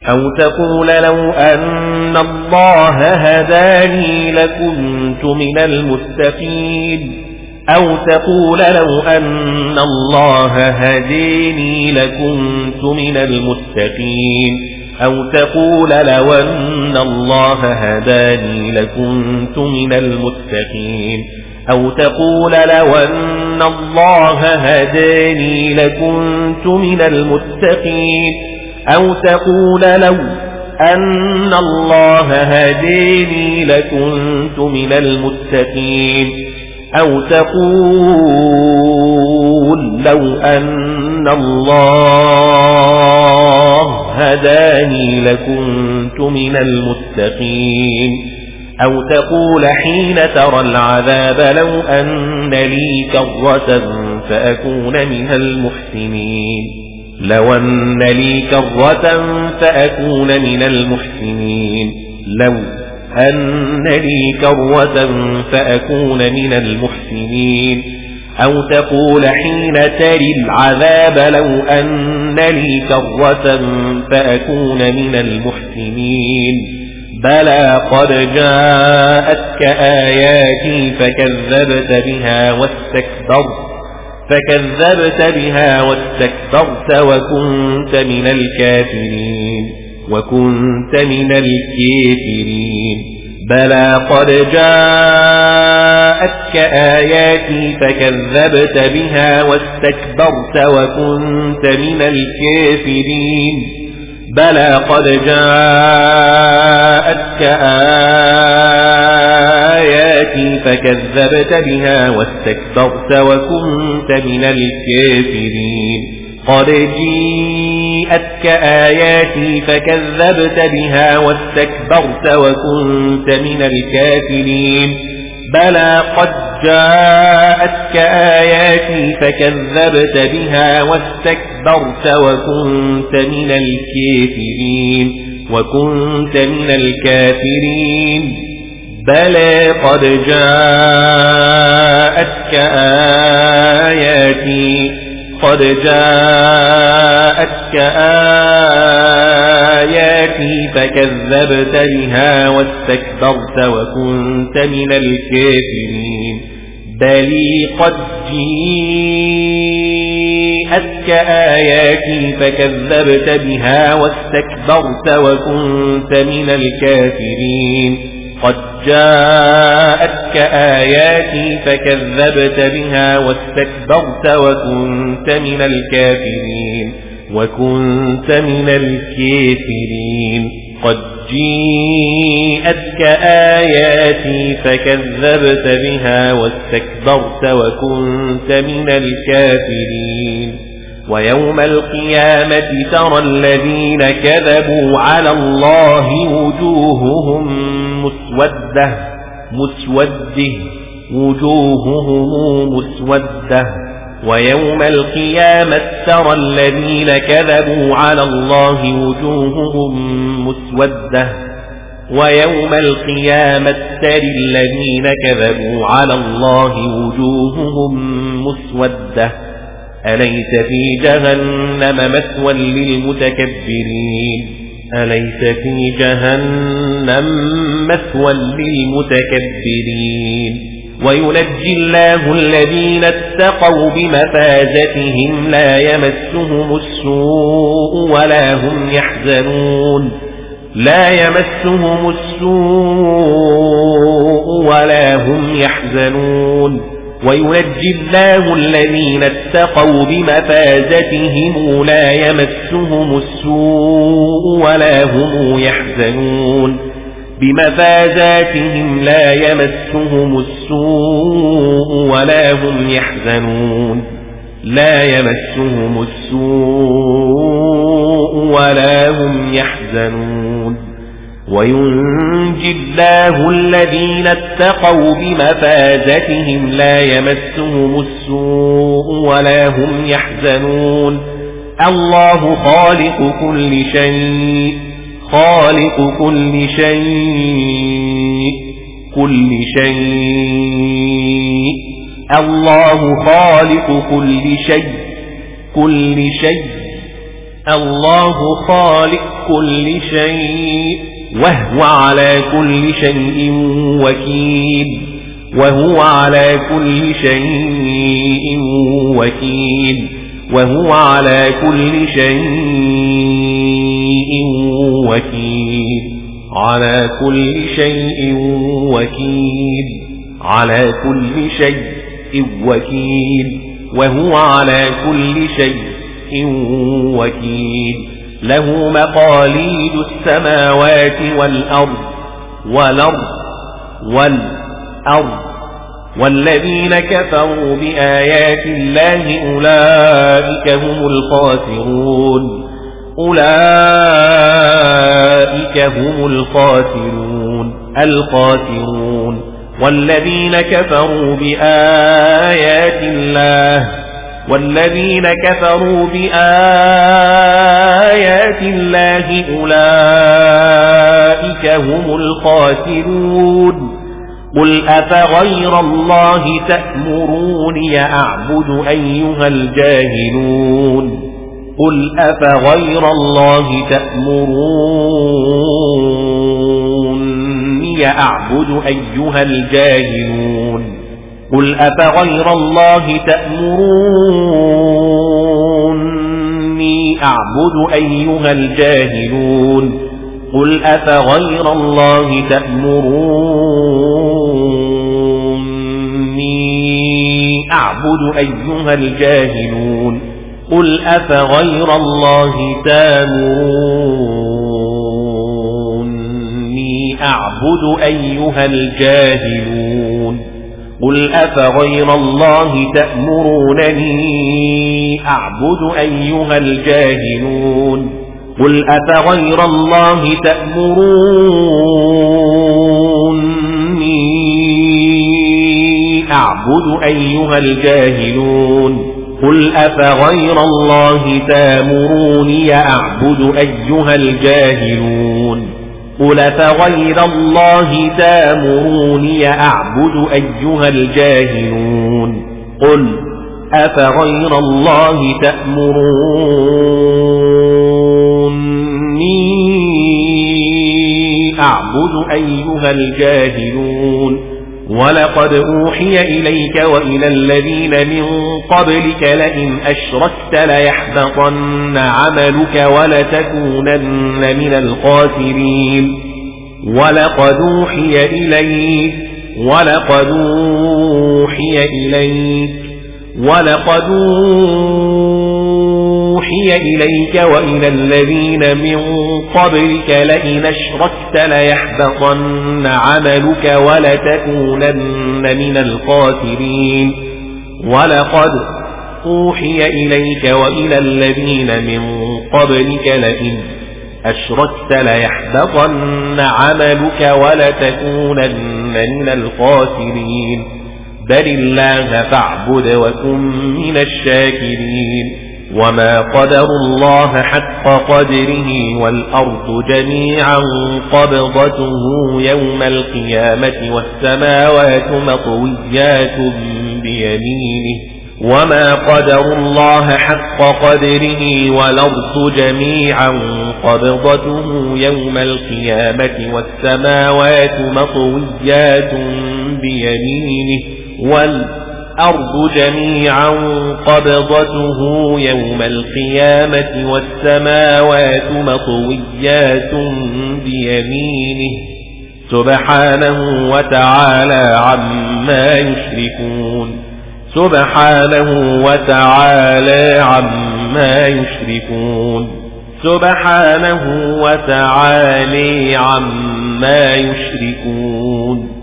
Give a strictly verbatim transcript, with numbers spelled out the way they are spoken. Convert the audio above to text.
أو تقول لو أن الله هداني لكنت من المتقين أو تقول لو أن الله هديني لكنت من المتقين أو تقول لو أن الله هداني لكنت من المتقين أو تقول لو أن الله هداني لكنت من المتقين أو تقول لو أن الله هداني لكنت من المتقين أو تقول لو أن الله هداني لكنت من المتقين أو تقول حين ترى العذاب لو أن لي كرة فأكون من المحسنين لو أن لي كرة فأكون من المحسنين لو أن لي كرة فأكون من المحسنين أو تقول حين تري العذاب لو أن لي كرة فأكون من المحسنين بلى قد جاءتك آياتي فكذبت بها واستكبرت فكذبت بها واستكبرت وكنت من الكافرين وكنت من الكافرين بلى قد جاءتك آياتي فكذبت بها واستكبرت وكنت من الكافرين بلى قد جاءتك آياتي فكذبت بها واستكبرت وكنت من الكافرين قد جاءتك آياتي فكذبت بها واستكبرت وكنت من الكافرين بلى قد جاءتك آياتي فكذبت بها واستكبرت وكنت من الكافرين وكنت من الكافرين بلى قد جاءتك آياتي قد جاءتك آياتي فكذبت بها واستكبرت وكنت من الكافرين بل قد جاءتك آياتي فكذبت بها واستكبرت وكنت من الكافرين قد جاءتك آياتي فكذبت بها واستكبرت وكنت من الكافرين وكنت من الكافرين قد جاءتك آياتي فكذبت بها واستكبرت وكنت من الكافرين ويوم القيامة ترى الذين كذبوا على الله وجوههم مسودة مسوده وجوههم مسودة ويوم القيامة ترى الذين كذبوا على الله وجوههم مسودة ويوم القيامة ترى الذين كذبوا على الله وجوههم مسودة أليس في جهنم مثوى للمتكبرين أليس في جهنم مثوى للمتكبرين وينجي الله الذين اتقوا بمفازتهم لا يمسهم السوء ولا هم يحزنون لا يمسهم السوء ولا هم يحزنون وينجي الله الذين اتقوا بمفازتهم لا يمسهم السوء ولا هم يحزنون بمفازاتهم لا يمسهم السوء ولا هم يحزنون لا يمسهم السوء ولا هم يحزنون وينجي الله الذين اتقوا بمفازتهم لا يمسهم السوء ولا هم يحزنون الله خالق كل شيء خالق كل شيء كل شيء الله خالق كل شيء كل شيء الله خالق كل شيء وهو على كل شيء وكيل وهو على كل شيء وكيل وهو على كل شيء وكيل على كل شيء وكيل على كل شيء وكيل وهو على كل شيء وكيل له مقاليد السماوات والأرض والأرض والأرض والذين كفروا بآيات الله أولئك هم الخاسرون أولئك هم الخاسرون الخاسرون والذين كفروا بآيات الله والذين كفروا بآيات الله أولئك هم الخاسرون قل أفغير الله تأمروني أعبد أيها الجاهلون قل أفغير الله تأمروني أعبد أيها الجاهلون قل أفغير الله تأمروني أعبد أيها الجاهلون قل أفغير الله تأمروني أعبد أيها الجاهلون قل أفغير الله تأمروني أعبد أيها الجاهلون قل أفغير الله تأمرونني أعبد أيها الجاهلون قل أفغير الله تأمروني أعبد أيها الجاهلون قل أفغير الله تأمروني أعبد أيها الجاهلون قل أفغير الله تأمروني أعبد أيها الجاهلون قل أفغير الله تأمروني أعبد أيها الجاهلون ولقد أوحي إليك وإلى الذين من قبلك لئن أشركت ليحبطن عملك ولتكونن من الخاسرين ولقد أوحي إليك ولقد أوحي إليك ولقد أوحي إليك وإلى الذين من قبلك لئن أشركت ليحبطن عملك ولتكونن من الخاسرين ولقد أوحي إليك وإلى الذين من قبلك لئن أشركت ليحبطن عملك ولتكونن من الخاسرين بل الله فاعبد وكن من الشاكرين وما قدر الله حق قدره والأرض جميعا قبضته يوم القيامة والسماوات مطويات بيمينه وما قدر الله حق قدره والأرض جميعا قبضته يوم القيامة والسماوات مطويات بيمينه والأرض جميعا قبضته يوم القيامة والسماوات مطويات بيمينه سبحانه وتعالى عما يشركون سبحانه وتعالى عما يشركون سبحانه وتعالى عما يشركون